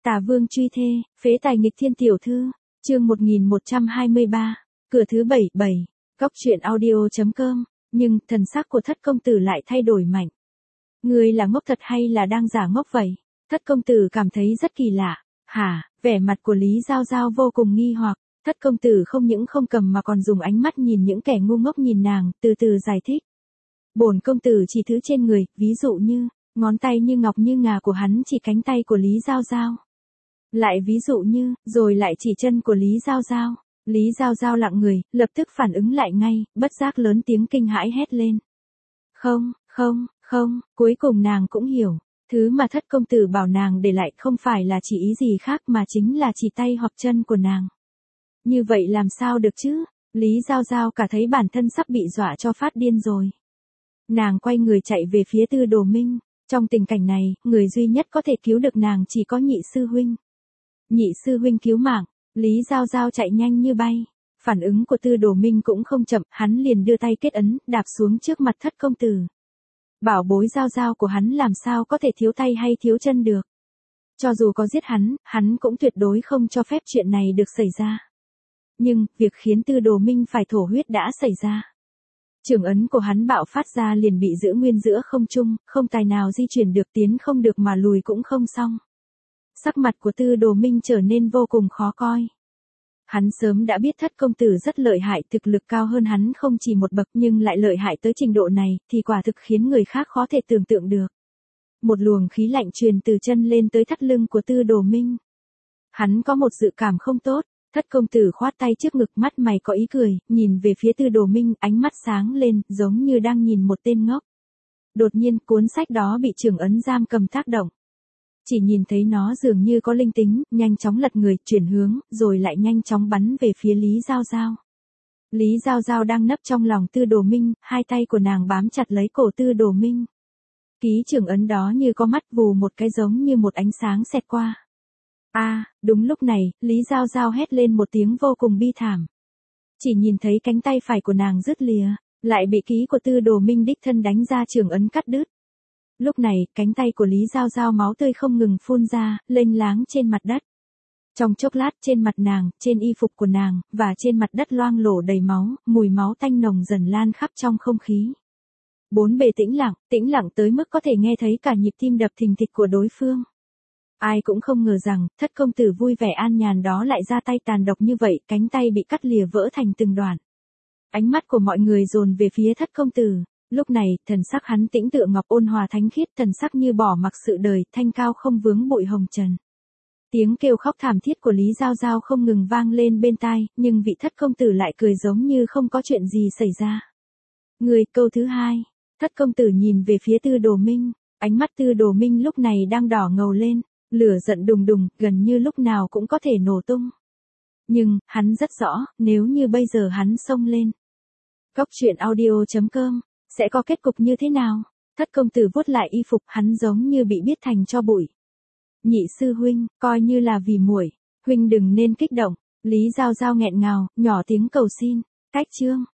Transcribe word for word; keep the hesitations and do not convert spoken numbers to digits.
Tả Vương truy thê, phế tài nghịch thiên tiểu thư, chương một nghìn một trăm hai mươi ba, cửa thứ bảy bảy, góc truyện audio.com, nhưng thần sắc của thất công tử lại thay đổi mạnh. Người là ngốc thật hay là đang giả ngốc vậy? Thất công tử cảm thấy rất kỳ lạ. Hả, vẻ mặt của Lý Giao Giao vô cùng nghi hoặc, thất công tử không những không cầm mà còn dùng ánh mắt nhìn những kẻ ngu ngốc nhìn nàng, từ từ giải thích. Bổn công tử chỉ thứ trên người, ví dụ như, ngón tay như ngọc như ngà của hắn chỉ cánh tay của Lý Giao Giao. Lại ví dụ như, rồi lại chỉ chân của Lý Giao Giao. Lý Giao Giao lặng người, lập tức phản ứng lại ngay, bất giác lớn tiếng kinh hãi hét lên. Không, không, không, cuối cùng nàng cũng hiểu. Thứ mà thất công tử bảo nàng để lại không phải là chỉ ý gì khác mà chính là chỉ tay hoặc chân của nàng. Như vậy làm sao được chứ? Lý Giao Giao cả thấy bản thân sắp bị dọa cho phát điên rồi. Nàng quay người chạy về phía Tư Đồ Minh. Trong tình cảnh này, người duy nhất có thể cứu được nàng chỉ có nhị sư huynh. Nhị sư huynh cứu mạng, Lý Giao Giao chạy nhanh như bay. Phản ứng của Tư Đồ Minh cũng không chậm, hắn liền đưa tay kết ấn, đạp xuống trước mặt thất công tử. Bảo bối Giao Giao của hắn làm sao có thể thiếu tay hay thiếu chân được. Cho dù có giết hắn, hắn cũng tuyệt đối không cho phép chuyện này được xảy ra. Nhưng, việc khiến Tư Đồ Minh phải thổ huyết đã xảy ra. Trường ấn của hắn bạo phát ra liền bị giữ nguyên giữa không trung, không tài nào di chuyển được, tiến không được mà lùi cũng không xong. Sắc mặt của Tư Đồ Minh trở nên vô cùng khó coi. Hắn sớm đã biết thất công tử rất lợi hại, thực lực cao hơn hắn không chỉ một bậc, nhưng lại lợi hại tới trình độ này, thì quả thực khiến người khác khó thể tưởng tượng được. Một luồng khí lạnh truyền từ chân lên tới thắt lưng của Tư Đồ Minh. Hắn có một dự cảm không tốt, thất công tử khoát tay trước ngực, mắt mày có ý cười, nhìn về phía Tư Đồ Minh, ánh mắt sáng lên, giống như đang nhìn một tên ngốc. Đột nhiên, cuốn sách đó bị trường ấn giam cầm tác động. Chỉ nhìn thấy nó dường như có linh tính, nhanh chóng lật người, chuyển hướng, rồi lại nhanh chóng bắn về phía Lý Giao Giao. Lý Giao Giao đang nấp trong lòng Tư Đồ Minh, hai tay của nàng bám chặt lấy cổ Tư Đồ Minh. Ký trường ấn đó như có mắt, vù một cái giống như một ánh sáng xẹt qua. A, à, đúng lúc này, Lý Giao Giao hét lên một tiếng vô cùng bi thảm. Chỉ nhìn thấy cánh tay phải của nàng rứt lìa, lại bị ký của Tư Đồ Minh đích thân đánh ra trường ấn cắt đứt. Lúc này, cánh tay của Lý Giao Giao máu tươi không ngừng phun ra, lênh láng trên mặt đất. Trong chốc lát, trên mặt nàng, trên y phục của nàng, và trên mặt đất loang lổ đầy máu, mùi máu tanh nồng dần lan khắp trong không khí. Bốn bề tĩnh lặng, tĩnh lặng tới mức có thể nghe thấy cả nhịp tim đập thình thịch của đối phương. Ai cũng không ngờ rằng, thất công tử vui vẻ an nhàn đó lại ra tay tàn độc như vậy, cánh tay bị cắt lìa vỡ thành từng đoạn. Ánh mắt của mọi người dồn về phía thất công tử. Lúc này, thần sắc hắn tĩnh tựa ngọc, ôn hòa thánh khiết, thần sắc như bỏ mặc sự đời, thanh cao không vướng bụi hồng trần. Tiếng kêu khóc thảm thiết của Lý Giao Giao không ngừng vang lên bên tai, nhưng vị thất công tử lại cười giống như không có chuyện gì xảy ra. Người, câu thứ hai. Thất công tử nhìn về phía Tư Đồ Minh, ánh mắt Tư Đồ Minh lúc này đang đỏ ngầu lên, lửa giận đùng đùng, gần như lúc nào cũng có thể nổ tung. Nhưng, hắn rất rõ, nếu như bây giờ hắn xông lên. Góc truyện audio.com sẽ có kết cục như thế nào? Thất công tử vuốt lại y phục, hắn giống như bị biết thành tro bụi. Nhị sư huynh, coi như là vì muội, huynh đừng nên kích động. Lý Giao Giao nghẹn ngào, nhỏ tiếng cầu xin. Cách chương.